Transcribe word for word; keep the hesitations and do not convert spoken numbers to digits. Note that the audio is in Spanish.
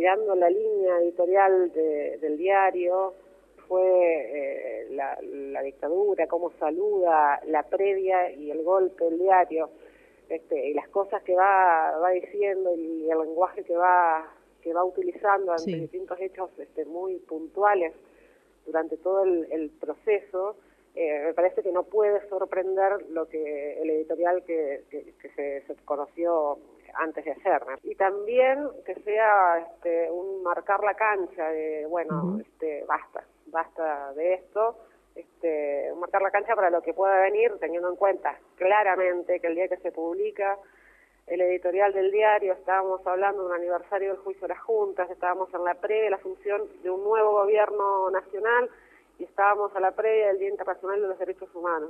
mirando la línea editorial de, del diario, fue eh, la, la dictadura, cómo saluda la previa y el golpe del diario, este, y las cosas que va, va diciendo y el lenguaje que va, que va utilizando ante Sí. distintos hechos este, muy puntuales durante todo el, el proceso. Eh, me parece que no puede sorprender lo que el editorial que, que, que se, se conoció antes de ayer, ¿no? Y también que sea este, un marcar la cancha de, bueno, Uh-huh. este, basta, basta de esto, este, marcar la cancha para lo que pueda venir, teniendo en cuenta claramente que el día que se publica el editorial del diario estábamos hablando de un aniversario del juicio de las juntas, estábamos en la previa de la asunción de un nuevo gobierno nacional y estábamos a la previa del Día Internacional de los Derechos Humanos.